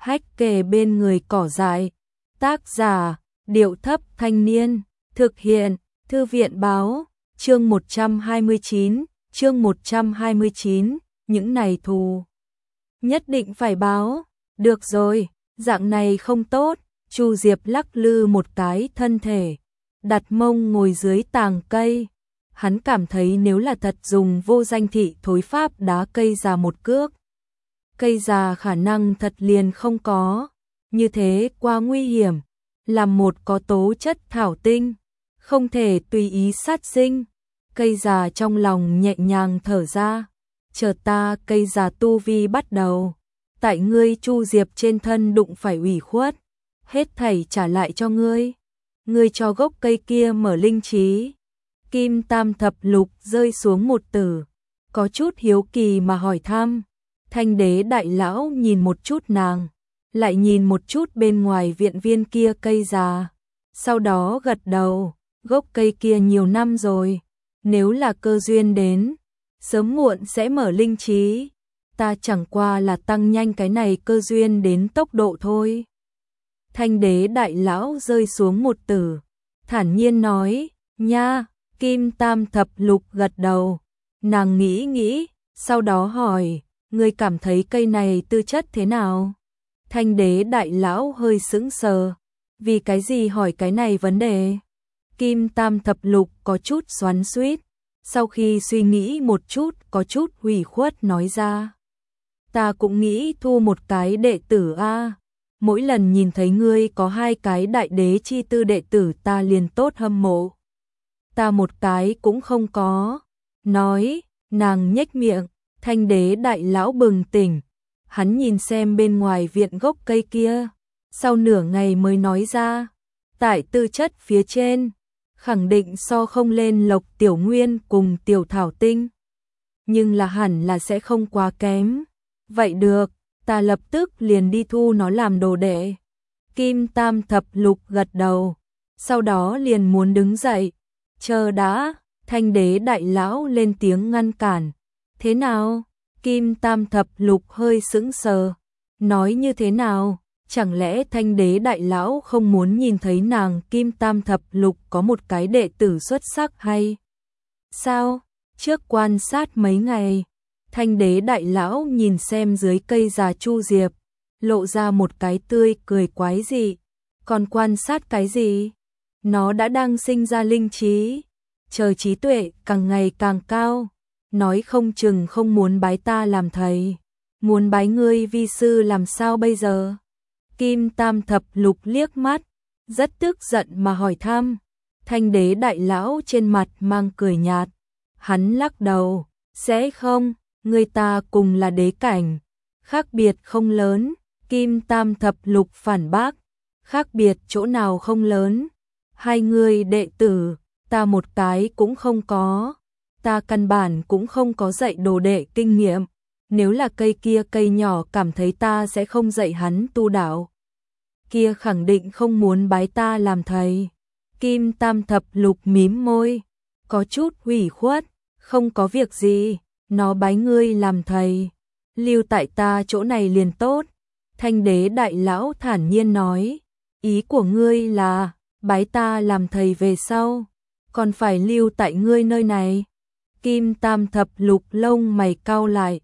hách kề bên người cỏ dại. Tác giả, Điệu Thấp Thanh Niên. Thực hiện, Thư viện báo. Chương 129, những này thù nhất định phải báo. Được rồi, dạng này không tốt. Chu Diệp lắc lư một cái thân thể, đặt mông ngồi dưới tàng cây. Hắn cảm thấy nếu là thật dùng vô danh thị thối pháp đá cây già một cước, cây già khả năng thật liền không có. Như thế quá nguy hiểm. Làm một có tố chất thảo tinh, không thể tùy ý sát sinh. Cây già trong lòng nhẹ nhàng thở ra. Chờ ta cây già tu vi bắt đầu, tại ngươi Chu Diệp trên thân đụng phải ủy khuất, hết thảy trả lại cho ngươi. Ngươi cho gốc cây kia mở linh trí. Kim Tam Thập Lục rơi xuống một từ, có chút hiếu kỳ mà hỏi thăm. Thanh Đế đại lão nhìn một chút nàng, lại nhìn một chút bên ngoài viện viên kia cây già, sau đó gật đầu. Gốc cây kia nhiều năm rồi, nếu là cơ duyên đến, sớm muộn sẽ mở linh trí. Ta chẳng qua là tăng nhanh cái này cơ duyên đến tốc độ thôi. Thanh Đế đại lão rơi xuống một từ, thản nhiên nói, nha. Kim Tam Thập Lục gật đầu, nàng nghĩ nghĩ, sau đó hỏi, ngươi cảm thấy cây này tư chất thế nào? Thanh Đế đại lão hơi sững sờ, vì cái gì hỏi cái này vấn đề? Kim Tam Thập Lục có chút xoắn xuýt, sau khi suy nghĩ một chút có chút ủy khuất nói ra. Ta cũng nghĩ thu một cái đệ tử a. Mỗi lần nhìn thấy ngươi có 2 cái đại đế chi tư đệ tử ta liền tốt hâm mộ. Ta một cái cũng không có. Nói, nàng nhếch miệng. Thanh Đế đại lão bừng tỉnh. Hắn nhìn xem bên ngoài viện gốc cây kia, sau nửa ngày mới nói ra, tại tư chất phía trên, khẳng định so không lên Lộc Tiểu Nguyên cùng Tiểu Thảo Tinh, nhưng là hẳn là sẽ không quá kém. Vậy được, ta lập tức liền đi thu nó làm đồ đệ. Kim Tam Thập Lục gật đầu, sau đó liền muốn đứng dậy. Chờ đã, Thanh Đế đại lão lên tiếng ngăn cản. Thế nào? Kim Tam Thập Lục hơi sững sờ. Nói như thế nào? Chẳng lẽ Thanh Đế đại lão không muốn nhìn thấy nàng Kim Tam Thập Lục có một cái đệ tử xuất sắc hay sao? Trước quan sát mấy ngày, Thanh Đế đại lão nhìn xem dưới cây già Chu Diệp, lộ ra một cái tươi cười quái dị. Còn quan sát cái gì? Nó đã đang sinh ra linh trí, chờ trí tuệ càng ngày càng cao. Nói không chừng không muốn bái ta làm thầy, muốn bái ngươi vi sư làm sao bây giờ? Kim Tam Thập Lục liếc mắt, rất tức giận mà hỏi thăm. Thanh Đế đại lão trên mặt mang cười nhạt, hắn lắc đầu, sẽ không, người ta cùng là đế cảnh, khác biệt không lớn. Kim Tam Thập Lục phản bác, khác biệt chỗ nào không lớn? 2 người đệ tử, ta một cái cũng không có. Ta căn bản cũng không có dạy đồ đệ kinh nghiệm. Nếu là cây kia cây nhỏ cảm thấy ta sẽ không dạy hắn tu đạo, kia khẳng định không muốn bái ta làm thầy. Kim Tam Thập Lục mím môi, có chút ủy khuất, không có việc gì, nó bái ngươi làm thầy, lưu tại ta chỗ này liền tốt. Thanh Đế đại lão thản nhiên nói, ý của ngươi là bái ta làm thầy về sau, còn phải lưu tại ngươi nơi này. Kim Tam Thập Lục lông mày cau lại,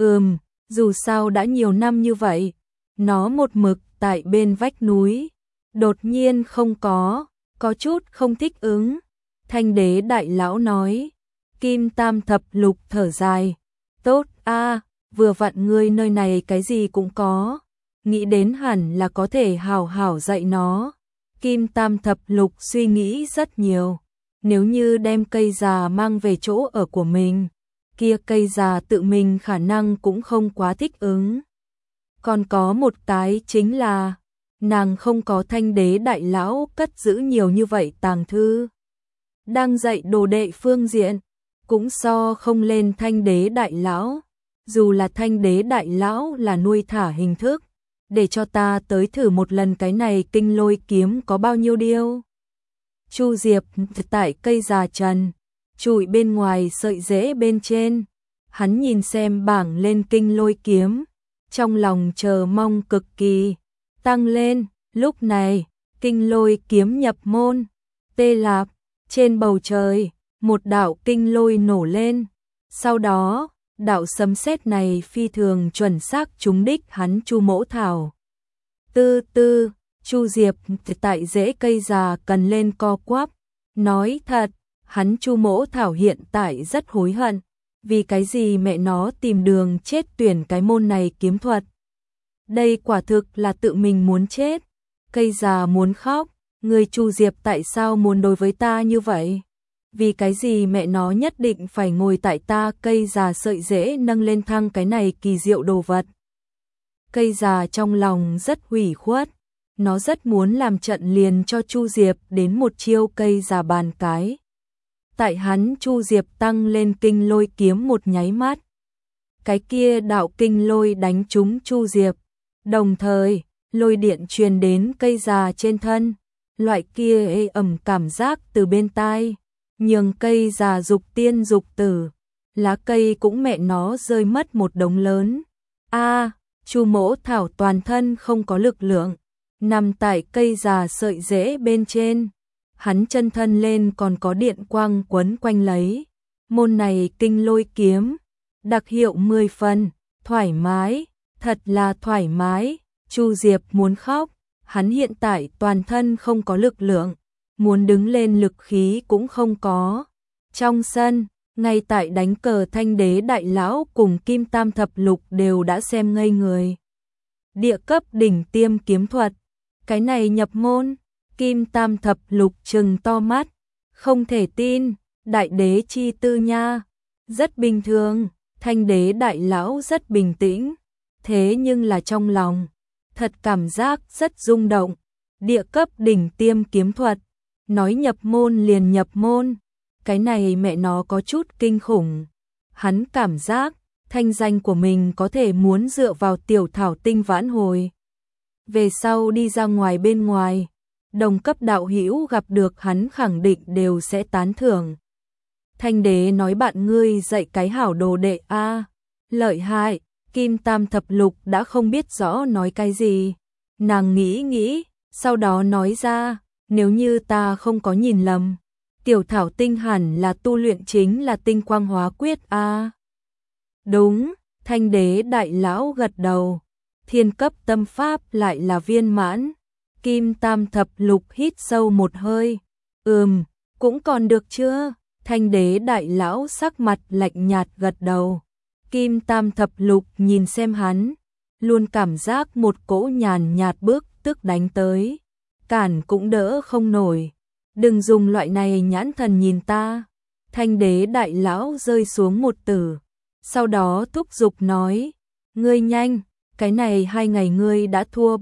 dù sao đã nhiều năm như vậy, nó một mực tại bên vách núi, đột nhiên không có chút không thích ứng. Thanh Đế đại lão nói. Kim Tam Thập Lục thở dài, tốt a, vừa vặn ngươi nơi này cái gì cũng có, nghĩ đến hẳn là có thể hảo hảo dạy nó. Kim Tam Thập Lục suy nghĩ rất nhiều. Nếu như đem cây già mang về chỗ ở của mình, kia cây già tự mình khả năng cũng không quá thích ứng. Còn có một cái chính là, nàng không có Thanh Đế đại lão cất giữ nhiều như vậy tàng thư. Đang dạy đồ đệ phương diện, cũng so không lên Thanh Đế đại lão. Dù là Thanh Đế đại lão là nuôi thả hình thức, để cho ta tới thử một lần cái này kinh lôi kiếm có bao nhiêu điêu. Chu Diệp tại cây già trần, trụi bên ngoài sợi rễ bên trên. Hắn nhìn xem bảng lên kinh lôi kiếm, trong lòng chờ mong cực kỳ tăng lên. Lúc này, kinh lôi kiếm nhập môn, tê lạp, trên bầu trời, một đạo kinh lôi nổ lên. Sau đó, đạo sấm sét này phi thường chuẩn xác trúng đích hắn Chu Mỗ Thảo. Tư tư, Chu Diệp tại rễ cây già cần lên co quắp, nói thật, hắn Chu Mỗ Thảo hiện tại rất hối hận, vì cái gì mẹ nó tìm đường chết tuyển cái môn này kiếm thuật. Đây quả thực là tự mình muốn chết. Cây già muốn khóc, người Chu Diệp tại sao muốn đối với ta như vậy? Vì cái gì mẹ nó nhất định phải ngồi tại ta cây già sợi rễ nâng lên thăng cái này kỳ diệu đồ vật. Cây già trong lòng rất hủy khuất, nó rất muốn làm trận liền cho Chu Diệp đến một chiêu cây già bàn cái. Tại hắn Chu Diệp tăng lên kinh lôi kiếm một nháy mắt. Cái kia đạo kinh lôi đánh trúng Chu Diệp, đồng thời lôi điện truyền đến cây già trên thân, loại kia ê ẩm cảm giác từ bên tai, nhường cây già dục tiên dục tử, lá cây cũng mẹ nó rơi mất một đống lớn. Chu Mỗ Thảo toàn thân không có lực lượng, nằm tại cây già sợi rễ bên trên, hắn chân thân lên còn có điện quang quấn quanh lấy. Môn này kinh lôi kiếm, đặc hiệu 10 phần, thoải mái, thật là thoải mái. Chu Diệp muốn khóc, hắn hiện tại toàn thân không có lực lượng, muốn đứng lên lực khí cũng không có. Trong sân, ngay tại đánh cờ Thanh Đế đại lão cùng Kim Tam thập lục đều đã xem ngây người. Địa cấp đỉnh tiêm kiếm thuật, cái này nhập môn. Kim Tam thập lục trừng to mắt, không thể tin, đại đế chi tư nha, rất bình thường. Thanh Đế đại lão rất bình tĩnh, thế nhưng là trong lòng thật cảm giác rất rung động. Địa cấp đỉnh tiêm kiếm thuật, nói nhập môn liền nhập môn, cái này mẹ nó có chút kinh khủng. Hắn cảm giác thanh danh của mình có thể muốn dựa vào tiểu thảo tinh vãn hồi. Về sau đi ra ngoài bên ngoài, đồng cấp đạo hữu gặp được hắn khẳng định đều sẽ tán thưởng. Thanh Đế nói bạn ngươi dạy cái hảo đồ đệ a, lợi hại. Kim Tam thập lục đã không biết rõ nói cái gì. Nàng nghĩ, sau đó nói ra, nếu như ta không có nhìn lầm, tiểu thảo tinh hẳn là tu luyện chính là tinh quang hóa quyết a. Đúng, Thanh Đế đại lão gật đầu. Thiên cấp tâm pháp lại là viên mãn. Kim Tam thập lục hít sâu một hơi. Cũng còn được chưa? Thanh Đế đại lão sắc mặt lạnh nhạt gật đầu. Kim Tam thập lục nhìn xem hắn, luôn cảm giác một cỗ nhàn nhạt bước tức đánh tới, cản cũng đỡ không nổi. Đừng dùng loại này nhãn thần nhìn ta. Thanh Đế đại lão rơi xuống một tử, sau đó thúc giục nói, ngươi nhanh, cái này 2 ngày ngươi đã thua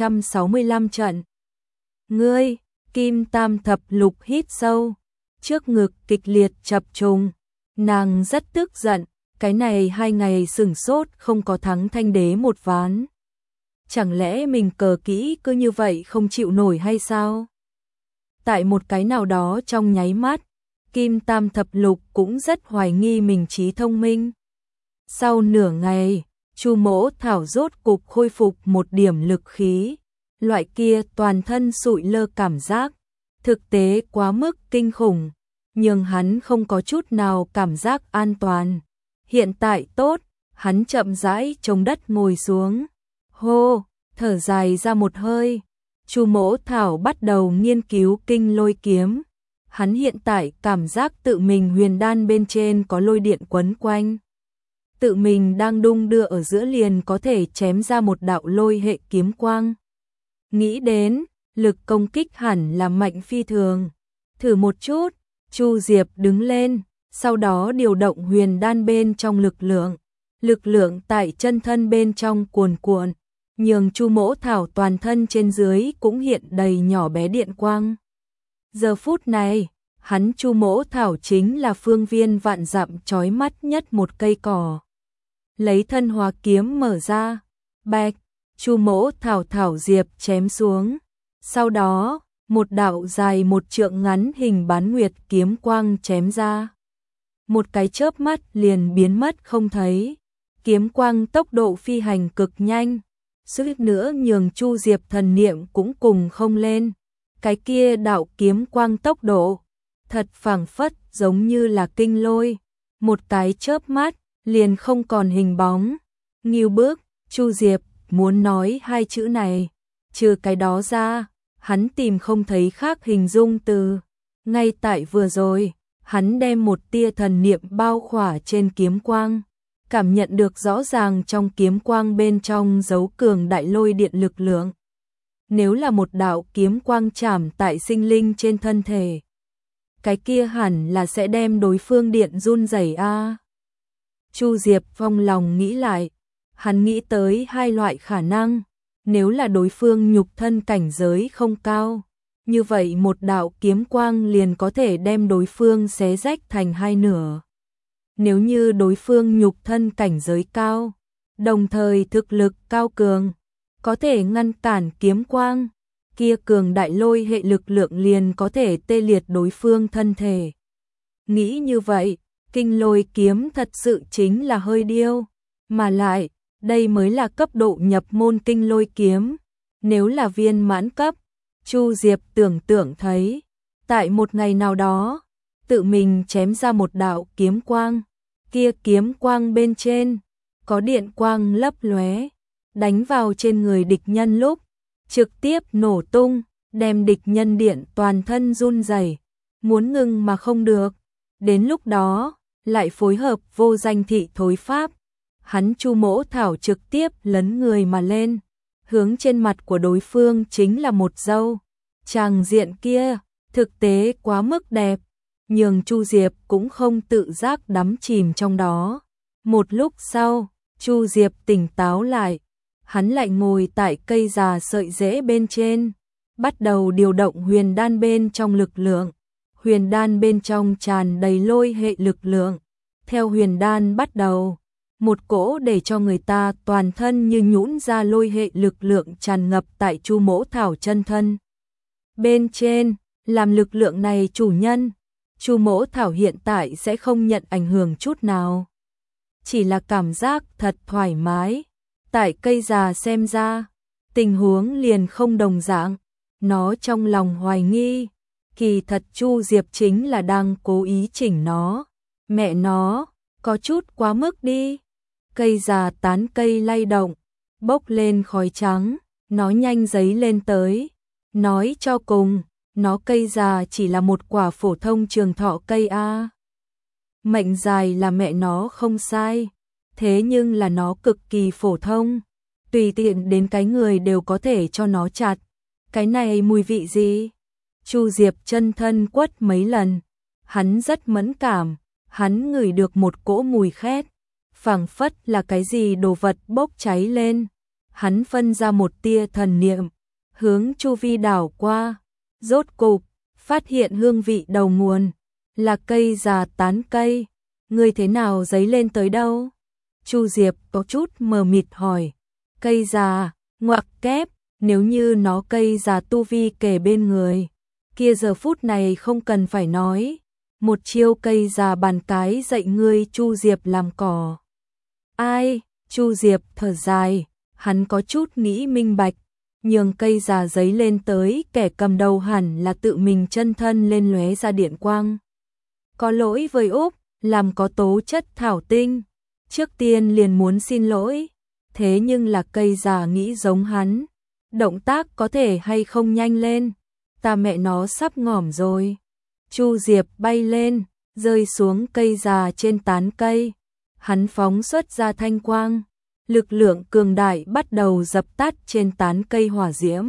365 trận. Ngươi, Kim Tam thập lục hít sâu, trước ngực kịch liệt chập trùng, nàng rất tức giận. Cái này 2 ngày sửng sốt không có thắng Thanh Đế một ván. Chẳng lẽ mình cờ kỹ cứ như vậy không chịu nổi hay sao? Tại một cái nào đó trong nháy mắt, Kim Tam thập lục cũng rất hoài nghi mình trí thông minh. Sau nửa ngày, Chu Mỗ Thảo rốt cục khôi phục một điểm lực khí. Loại kia toàn thân sụi lơ cảm giác, thực tế quá mức kinh khủng, nhưng hắn không có chút nào cảm giác an toàn. Hiện tại tốt, hắn chậm rãi chống đất ngồi xuống. Hô, thở dài ra một hơi. Chu Mỗ Thảo bắt đầu nghiên cứu kinh lôi kiếm. Hắn hiện tại cảm giác tự mình huyền đan bên trên có lôi điện quấn quanh. Tự mình đang đung đưa ở giữa liền có thể chém ra một đạo lôi hệ kiếm quang. Nghĩ đến, lực công kích hẳn là mạnh phi thường. Thử một chút, Chu Diệp đứng lên. Sau đó điều động huyền đan bên trong lực lượng tại chân thân bên trong cuồn cuộn, nhường Chu Mỗ Thảo toàn thân trên dưới cũng hiện đầy nhỏ bé điện quang. Giờ phút này, hắn Chu Mỗ Thảo chính là phương viên vạn dặm chói mắt nhất một cây cỏ. Lấy thân hóa kiếm mở ra, bạch, Chu Mỗ Thảo thảo diệp chém xuống. Sau đó, một đạo dài 1 trượng ngắn hình bán nguyệt kiếm quang chém ra. Một cái chớp mắt liền biến mất không thấy. kiếm quang tốc độ phi hành cực nhanh, suýt nữa nhường Chu Diệp thần niệm cũng cùng không lên. Cái kia đạo kiếm quang tốc độ, thật phảng phất giống như là kinh lôi, một cái chớp mắt, liền không còn hình bóng. Nghêu bước, Chu Diệp muốn nói hai chữ này, trừ cái đó ra, hắn tìm không thấy khác hình dung từ. Ngay tại vừa rồi, hắn đem một tia thần niệm bao khỏa trên kiếm quang, cảm nhận được rõ ràng trong kiếm quang bên trong giấu cường đại lôi điện lực lượng. Nếu là một đạo kiếm quang chạm tại sinh linh trên thân thể, cái kia hẳn là sẽ đem đối phương điện run rẩy a. Chu Diệp trong lòng nghĩ lại, hắn nghĩ tới hai loại khả năng, nếu là đối phương nhục thân cảnh giới không cao, như vậy một đạo kiếm quang liền có thể đem đối phương xé rách thành hai nửa. Nếu như đối phương nhục thân cảnh giới cao, đồng thời thực lực cao cường, có thể ngăn cản kiếm quang, kia cường đại lôi hệ lực lượng liền có thể tê liệt đối phương thân thể. Nghĩ như vậy, kinh lôi kiếm thật sự chính là hơi điêu, mà lại, đây mới là cấp độ nhập môn kinh lôi kiếm, nếu là viên mãn cấp, Chu Diệp tưởng tượng thấy, tại một ngày nào đó, tự mình chém ra một đạo kiếm quang, kia kiếm quang bên trên, có điện quang lấp lóe, đánh vào trên người địch nhân lúc, trực tiếp nổ tung, đem địch nhân điện toàn thân run rẩy, muốn ngừng mà không được. Đến lúc đó, lại phối hợp vô danh thị thối pháp, hắn Chu Mỗ Thảo trực tiếp lấn người mà lên, hướng trên mặt của đối phương chính là một dâu. Tràng diện kia, thực tế quá mức đẹp, nhường Chu Diệp cũng không tự giác đắm chìm trong đó. Một lúc sau, Chu Diệp tỉnh táo lại, hắn lại ngồi tại cây già sợi rễ bên trên, bắt đầu điều động huyền đan bên trong lực lượng. Huyền đan bên trong tràn đầy lôi hệ lực lượng. Theo huyền đan bắt đầu, một cỗ để cho người ta toàn thân như nhũn ra lôi hệ lực lượng tràn ngập tại Chu Mỗ Thảo chân thân. Bên trên, làm lực lượng này chủ nhân, Chu Mỗ Thảo hiện tại sẽ không nhận ảnh hưởng chút nào. Chỉ là cảm giác thật thoải mái. Tại cây già xem ra, tình huống liền không đồng dạng. Nó trong lòng hoài nghi, kỳ thật Chu Diệp chính là đang cố ý chỉnh nó. Mẹ nó, có chút quá mức đi. Cây già tán cây lay động, bốc lên khói trắng, nó nhanh giấy lên tới. Nói cho cùng, nó cây già chỉ là một quả phổ thông trường thọ cây a. Mệnh dài là mẹ nó không sai, thế nhưng là nó cực kỳ phổ thông, tùy tiện đến cái người đều có thể cho nó chặt. Cái này mùi vị gì? Chu Diệp chân thân quất mấy lần, hắn rất mẫn cảm, hắn ngửi được một cỗ mùi khét, phảng phất là cái gì đồ vật bốc cháy lên. Hắn phân ra một tia thần niệm, hướng chu vi đảo qua, rốt cục phát hiện hương vị đầu nguồn là cây già tán cây. Ngươi thế nào giấy lên tới đâu? Chu Diệp có chút mờ mịt hỏi. Cây già, ngoặc kép, nếu như nó cây già tu vi kề bên người, kia giờ phút này không cần phải nói, một chiêu cây già bàn cái dạy ngươi Chu Diệp làm cỏ. Ai? Chu Diệp thở dài, hắn có chút nghĩ minh bạch, nhường cây già giấy lên tới, kẻ cầm đầu hẳn là tự mình chân thân lên lóe ra điện quang. Có lỗi với Úc, làm có tố chất thảo tinh, trước tiên liền muốn xin lỗi, thế nhưng là cây già nghĩ giống hắn, động tác có thể hay không nhanh lên, ta mẹ nó sắp ngỏm rồi. Chu Diệp bay lên, rơi xuống cây già trên tán cây, hắn phóng xuất ra thanh quang, lực lượng cường đại bắt đầu dập tắt trên tán cây hỏa diễm.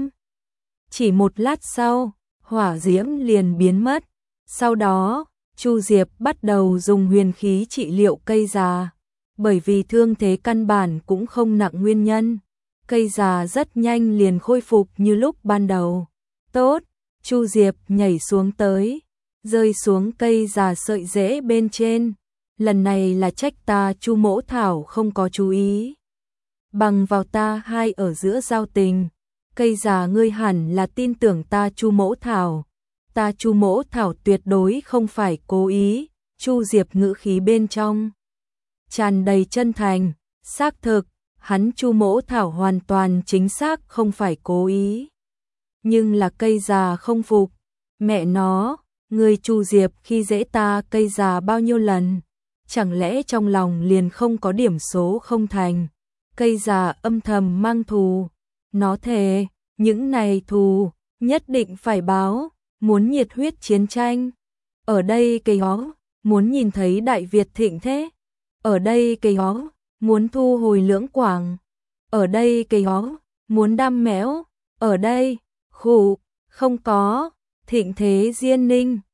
Chỉ một lát sau, hỏa diễm liền biến mất, sau đó, Chu Diệp bắt đầu dùng huyền khí trị liệu cây già, bởi vì thương thế căn bản cũng không nặng nguyên nhân, cây già rất nhanh liền khôi phục như lúc ban đầu. Tốt, Chu Diệp nhảy xuống tới, rơi xuống cây già sợi rễ bên trên, lần này là trách ta Chu Mỗ Thảo không có chú ý. Bằng vào ta hai ở giữa giao tình, cây già ngươi hẳn là tin tưởng ta Chu Mỗ Thảo. Ta Chu Mỗ Thảo tuyệt đối không phải cố ý. Chu Diệp ngữ khí bên trong tràn đầy chân thành, Xác thực, hắn Chu Mỗ Thảo hoàn toàn chính xác không phải cố ý. Nhưng là cây già không phục, mẹ nó, người Chu Diệp khi dễ ta cây già bao nhiêu lần, chẳng lẽ trong lòng liền không có điểm số không thành. Cây già âm thầm mang thù, nó thề, những này thù, nhất định phải báo, muốn nhiệt huyết chiến tranh. Ở đây cây ó, muốn nhìn thấy Đại Việt thịnh thế. Ở đây cây ó, muốn thu hồi Lưỡng Quảng. Ở đây cây ó, muốn đam mẽo. Ở đây, khụ, không có, thịnh thế Diên Ninh.